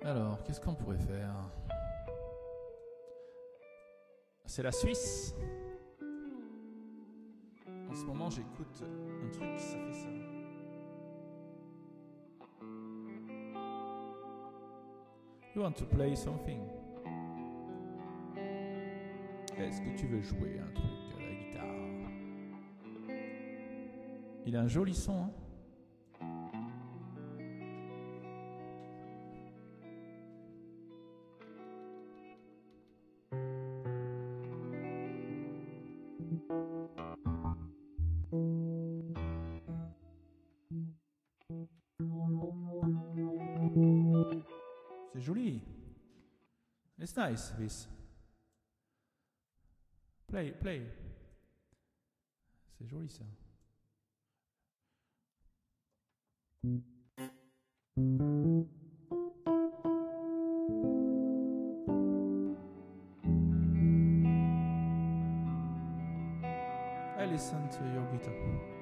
Alors, qu'est-ce qu'on pourrait faire? C'est la Suisse. En ce moment, j'écoute un truc, ça fait ça. You want to play something? Est-ce que tu veux jouer un truc à la guitare? Il a un joli son, hein? C'est joli. It's nice, this. Play. C'est joli ça. I listen to your guitar.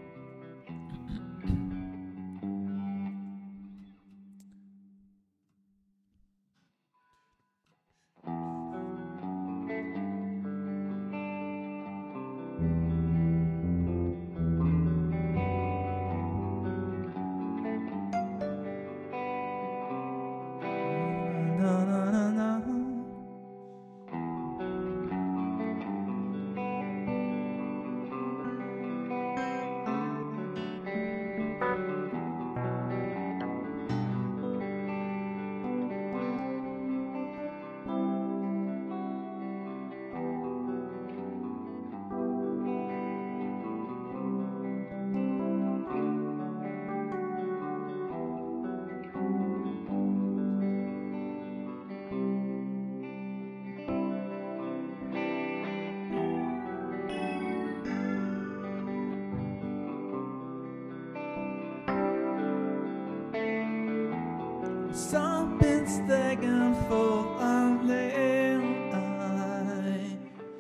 Something's taken for a little eye.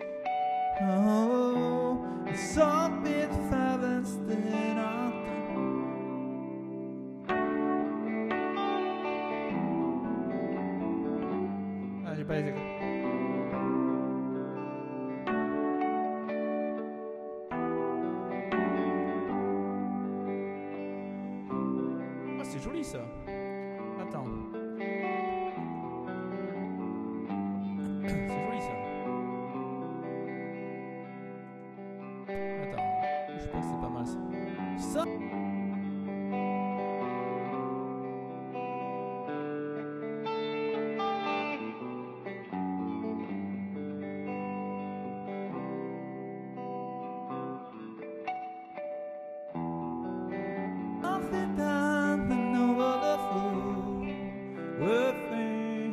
Oh, something happens that I Ah, j'ai pas les écoutes. Ah, c'est joli ça. Attends. C'est joli ça. Attends. Je pense que c'est pas mal ça. Ça. Nothing happened over the fool with me.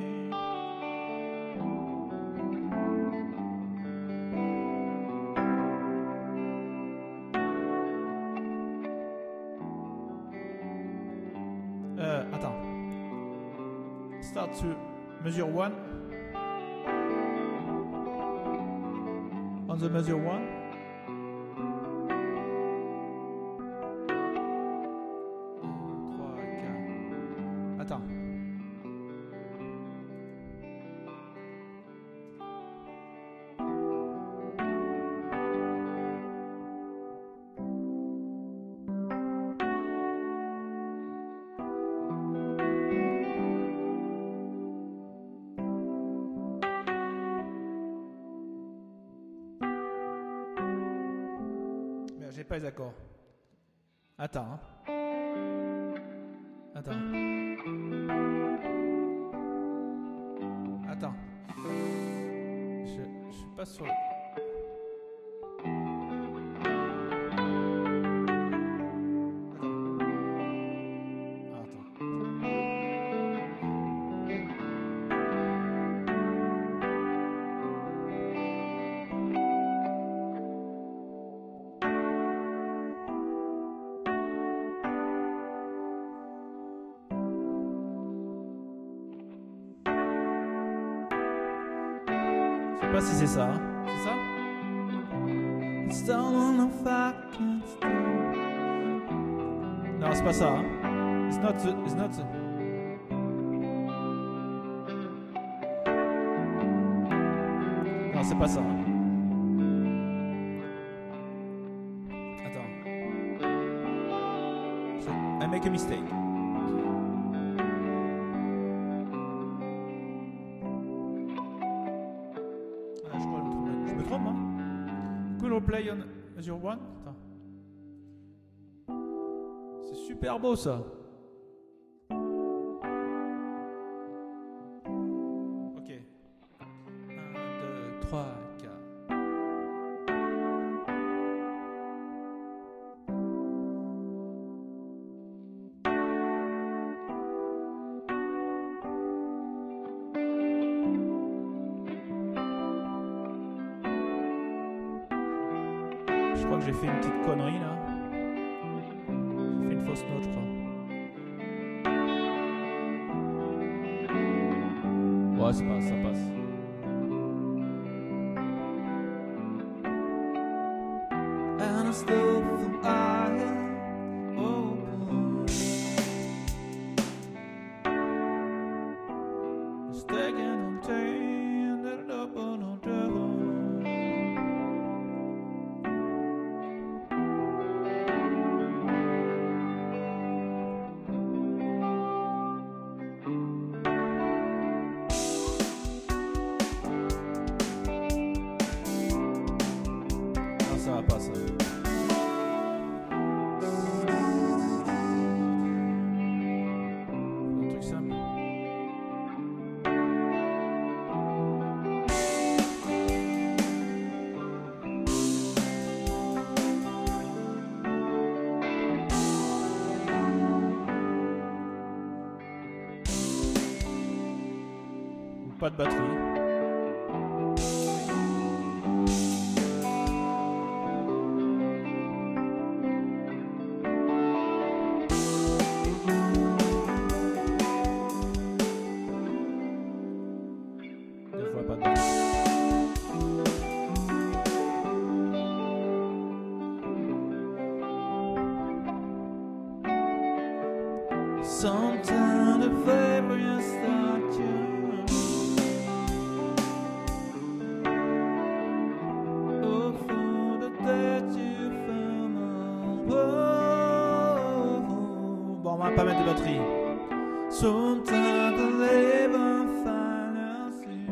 Attends. Start to measure 1. On the measure 1. Attends. Merde, j'ai pas les accords. Attends. Hein. Attends. Attends. Je suis pas sur le... Je sais pas si c'est ça. Hein. C'est ça? It's down on the fucking store. Non, c'est pas ça. Hein. It's not the... Non, c'est pas ça. Attends. I make a mistake. Ah, je crois que je me trompe, hein. Cool play on Azure One. Attends. C'est super beau ça. Ok. 1, 2, 3, 4. Je crois que j'ai fait une petite connerie là. J'ai fait une fausse note, je crois. Ouais, c'est pas, ça passe. And I still feel I am open. Stacking on ten, that up on a devil. Ça va pas ça. Un truc simple. Pas de batterie. Sometimes the favorite start you. Oh, for the that you found. Oh, bon, on va pas mettre de batterie. Sometimes the labor finds you.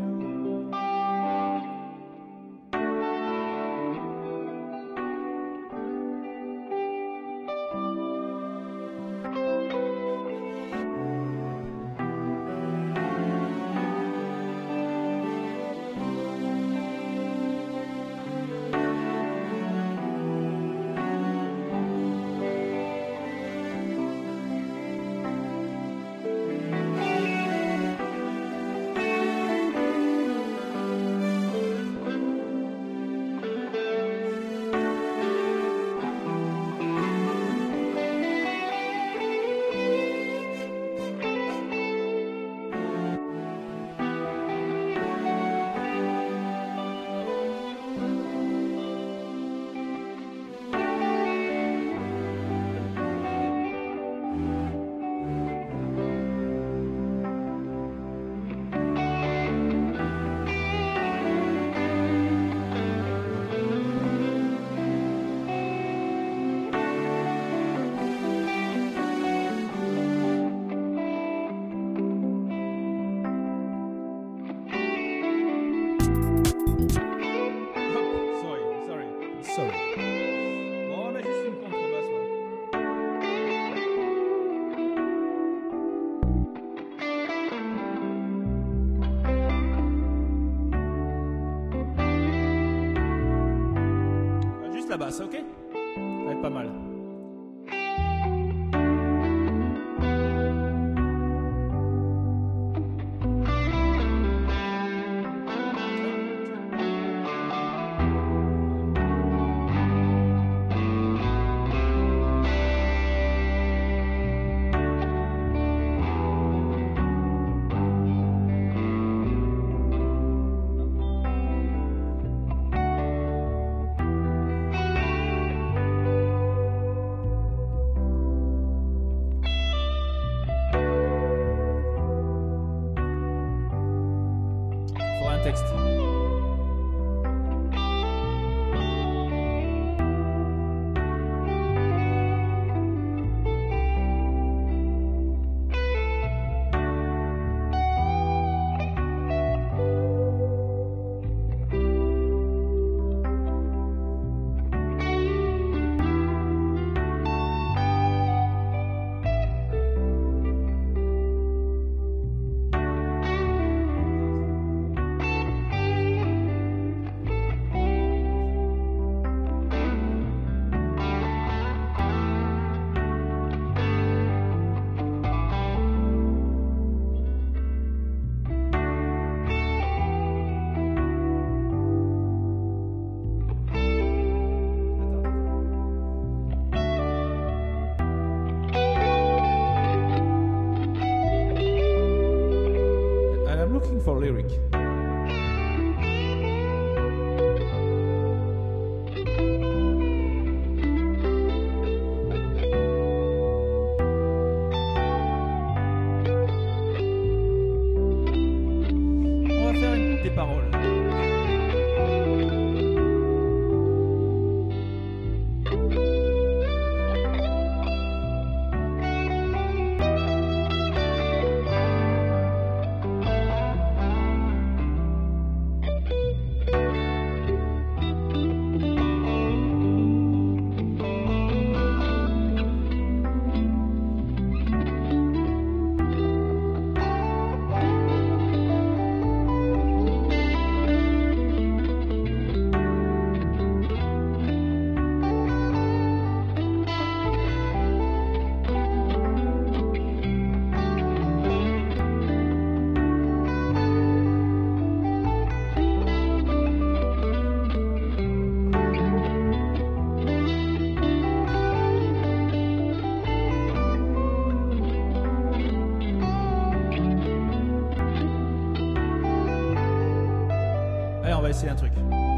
La basse, ok? Ça va être pas mal. Texte. looking for lyric. On va faire des paroles. Allez, on va essayer un truc.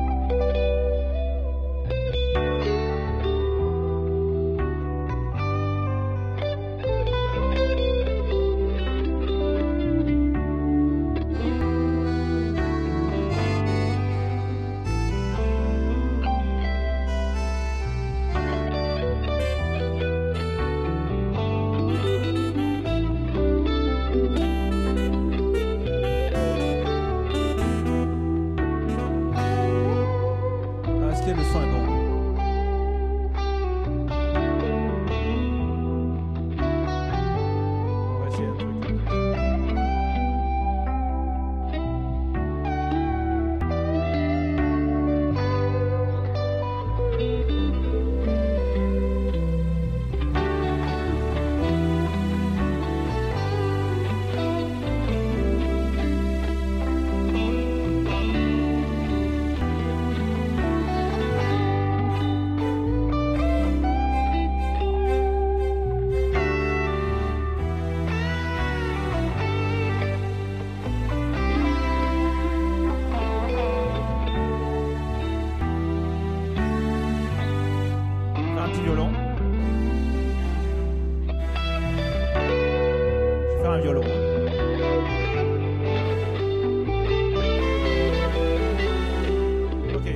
Le son est bon. On va essayer un truc. Un petit violon. Je vais faire un violon. Ok.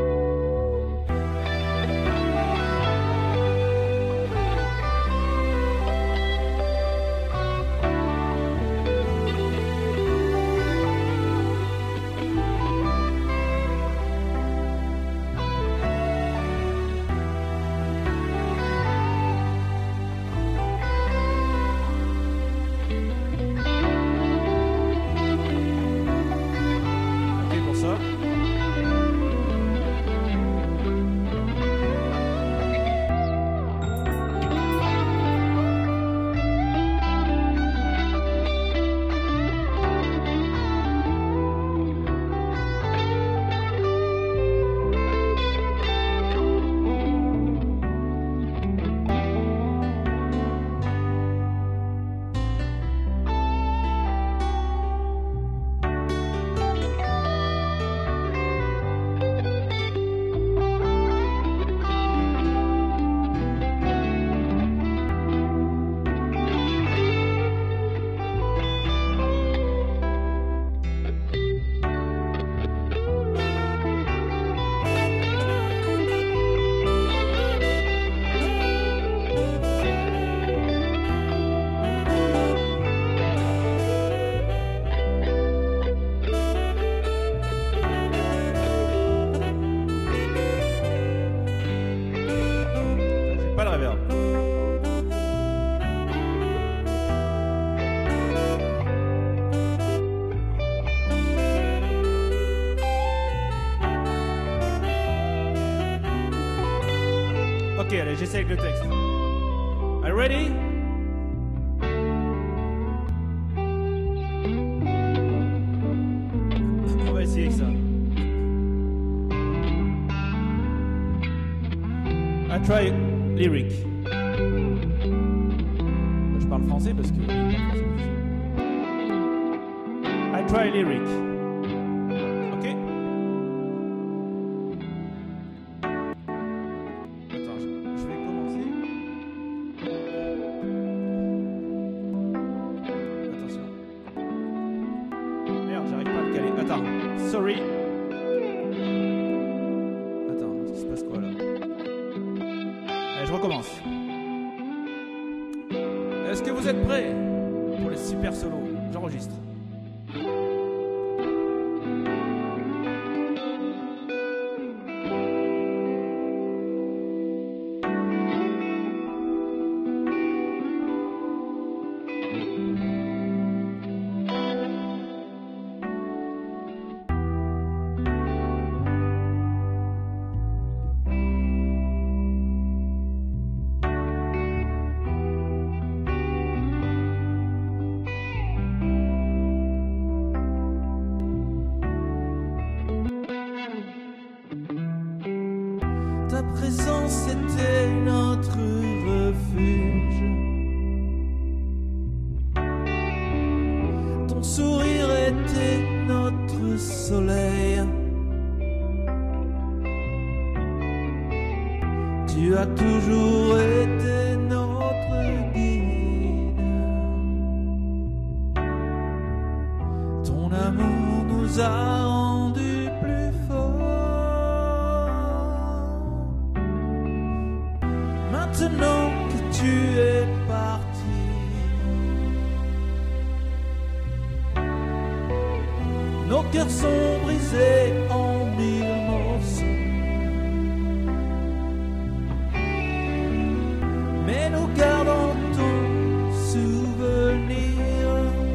Ok, allez, j'essaie avec le texte. Are you ready? On va essayer avec ça. I try lyric. Je parle français parce que... I can try lyric. Ok? Attends, je vais commencer. Attention. Merde, j'arrive pas à le caler. Attends, sorry. Attends, il se passe quoi là? Allez, je recommence. Est-ce que vous êtes prêts pour les super solos? J'enregistre. Ta présence était notre refuge. Ton sourire était notre soleil. Tu as toujours été notre guide. Ton amour nous a rendus plus forts. Maintenant que tu es parti, nos cœurs sont brisés en mille morceaux. Mais nous gardons ton souvenir.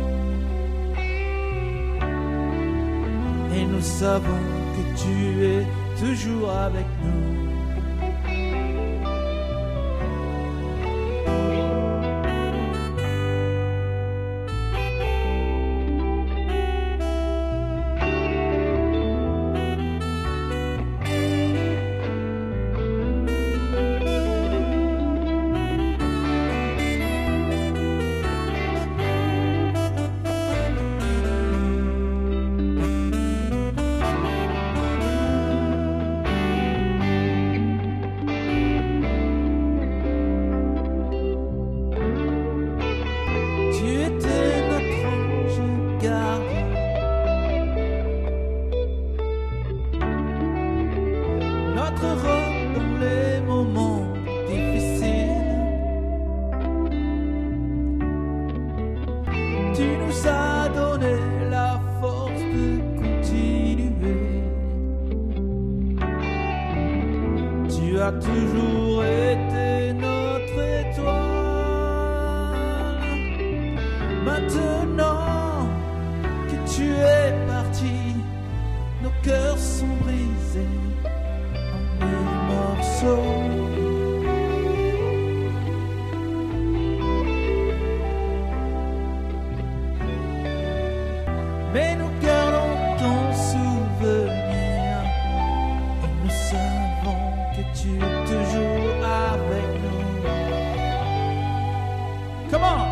Et nous savons que tu es toujours avec nous. Notre robe dans les moments difficiles. Tu nous as donné la force de continuer. Tu as toujours été notre étoile. Maintenant que tu es parti, nos cœurs sont brisés. Mais nous gardons ton souvenir et nous savons que tu es toujours avec nous. Comment?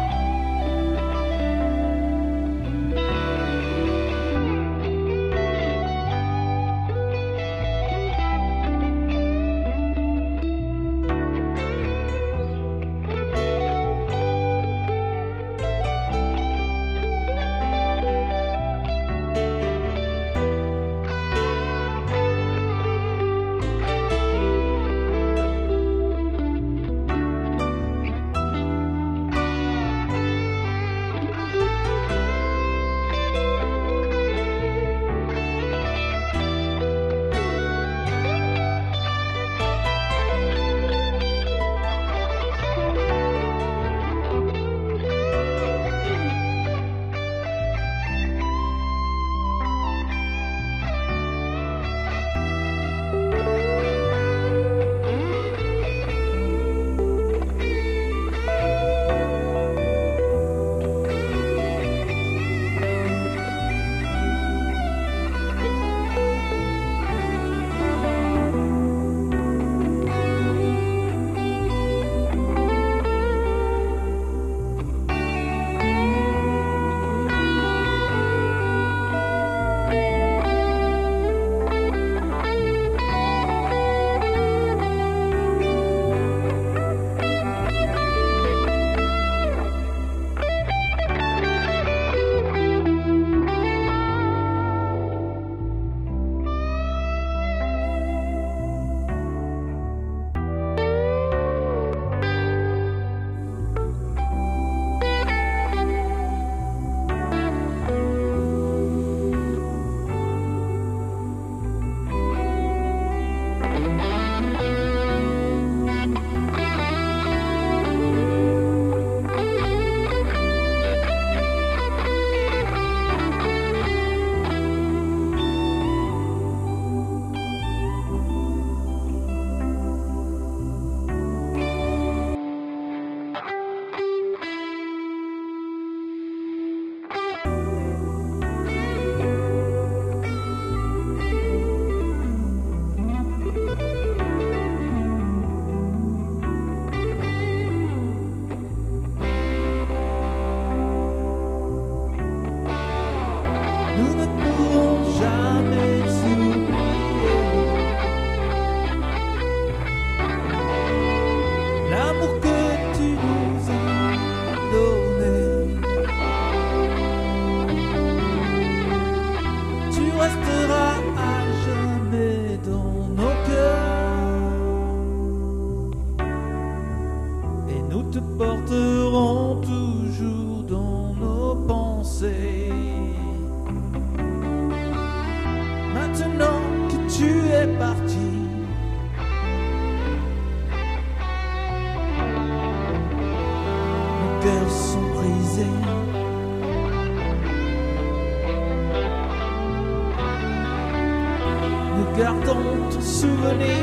Gardons ton souvenir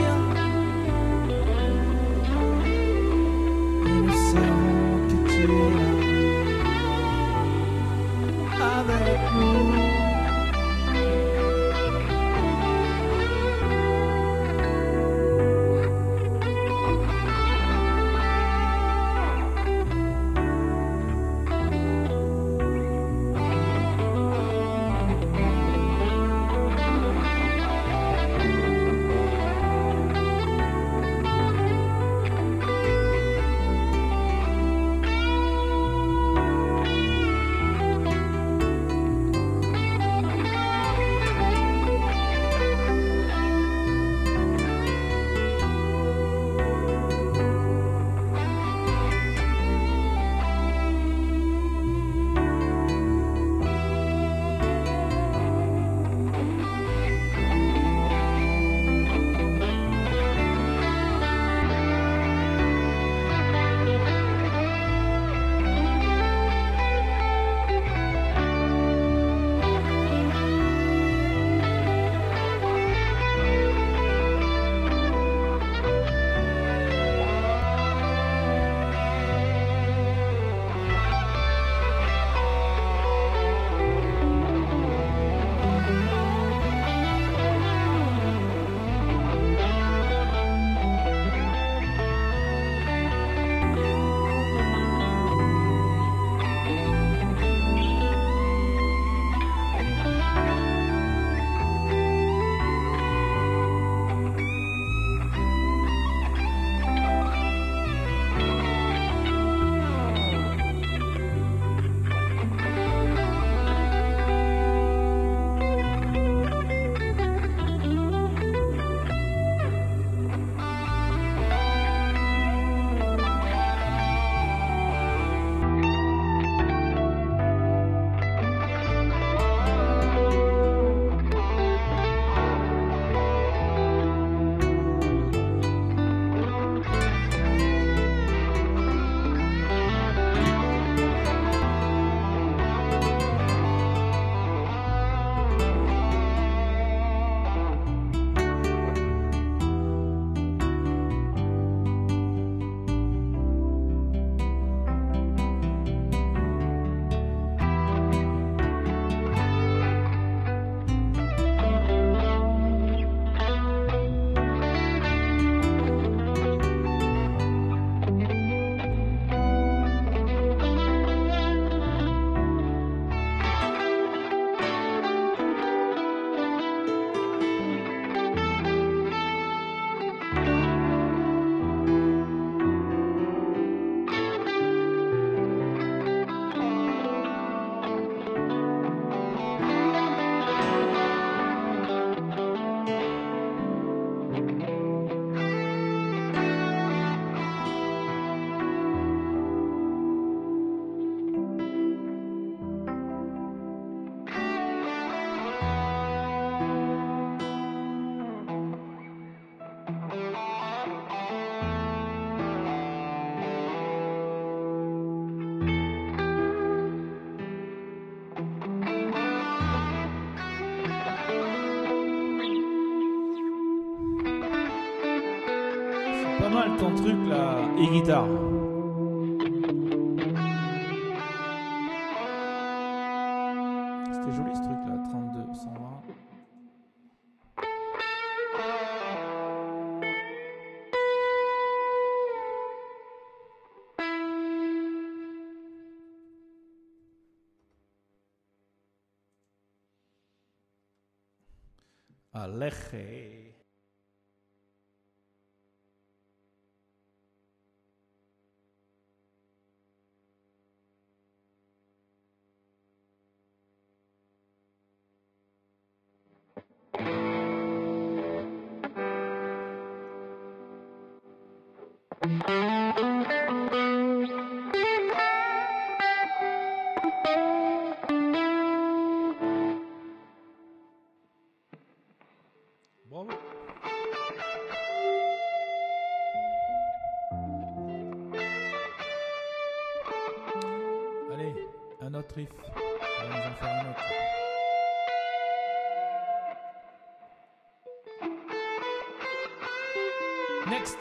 et nous savons que tu es là avec nous. Pas mal ton truc là, et guitare. C'était joli ce truc là, 32, 120. Aleje. Bravo. Allez, un autre riff. On va nous en faire un autre. Next.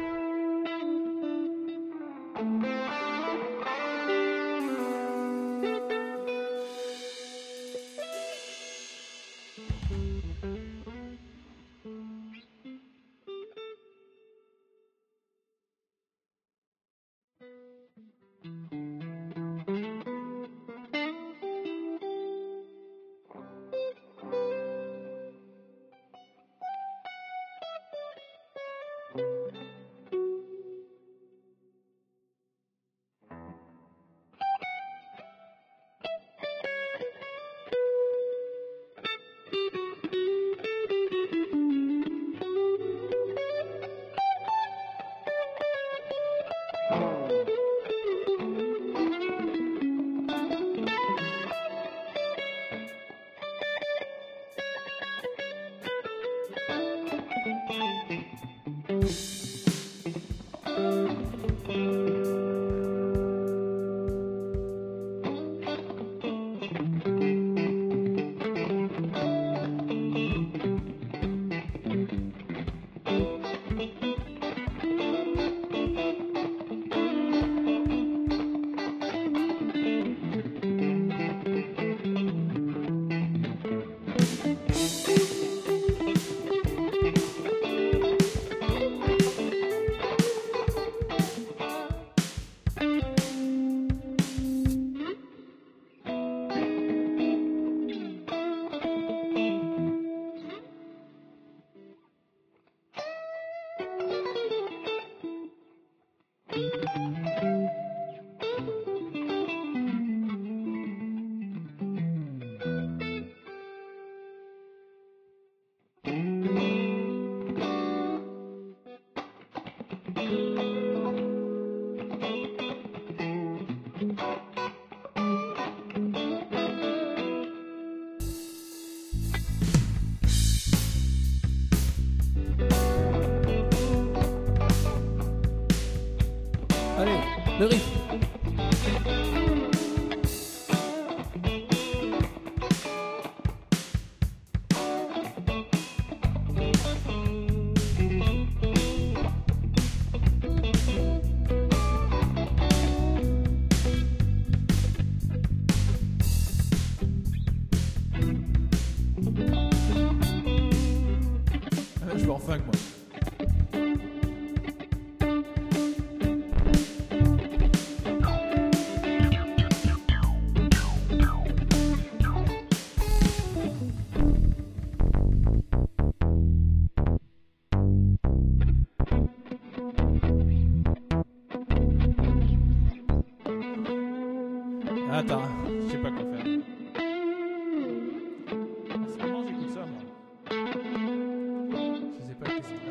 Allez, le riff. Je vais en funk moi. Attends, je sais pas quoi faire. En ce moment, j'écoute ça, moi. Je sais pas qu'est-ce que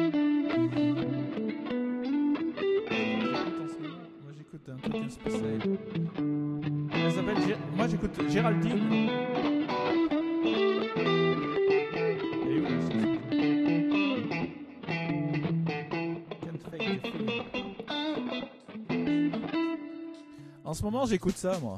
moi, j'écoute un truc spécial. Elle s'appelle moi, j'écoute Géraldine. Et où, là, Can't fake the feeling. En ce moment, j'écoute ça, moi.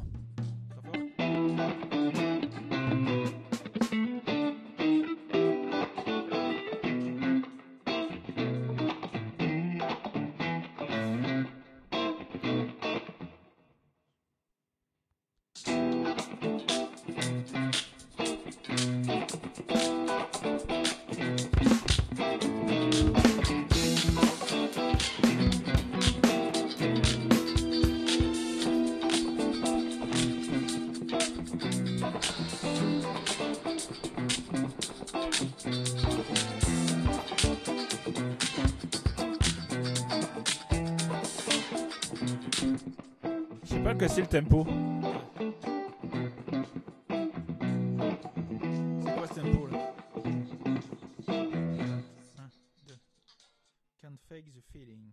Je sais pas que c'est le tempo. C'est quoi ce tempo là? 1, 2. Can't fake the feeling.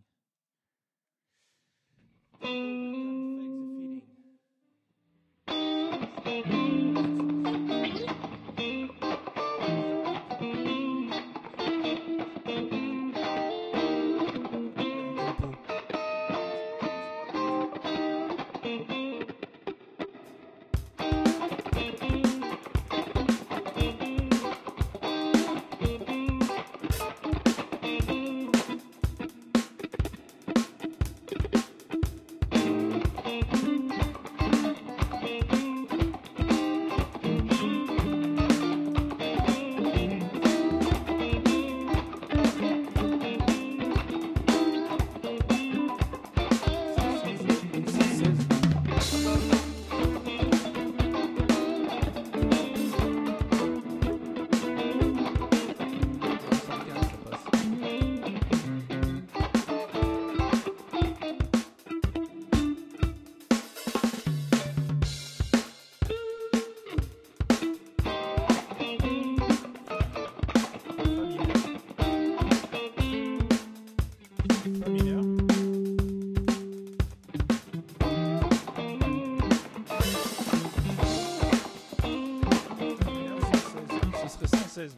116.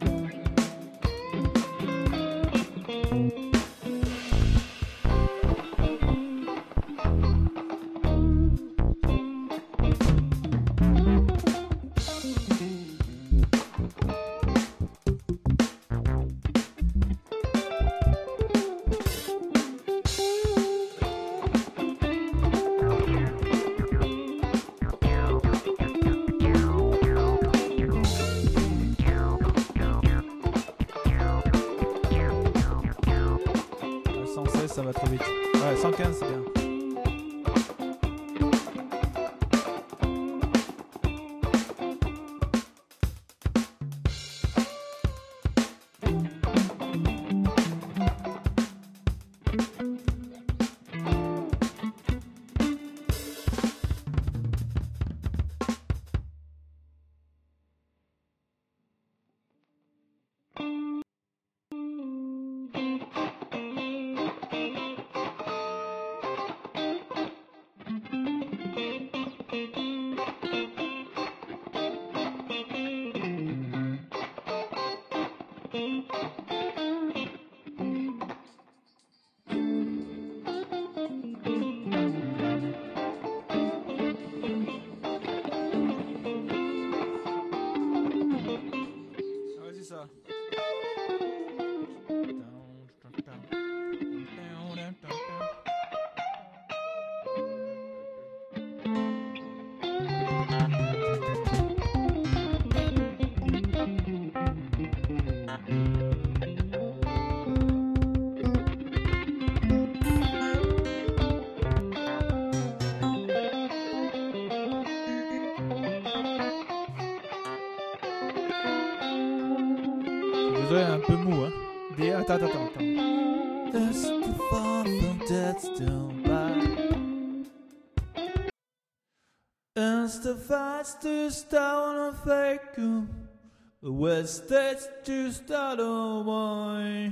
Ça va trop vite. Ouais, 115 c'est bien. Désolé, un peu mou, hein. Attends. That's the father that's still by. It's the fastest down a fake. West that's just out of way.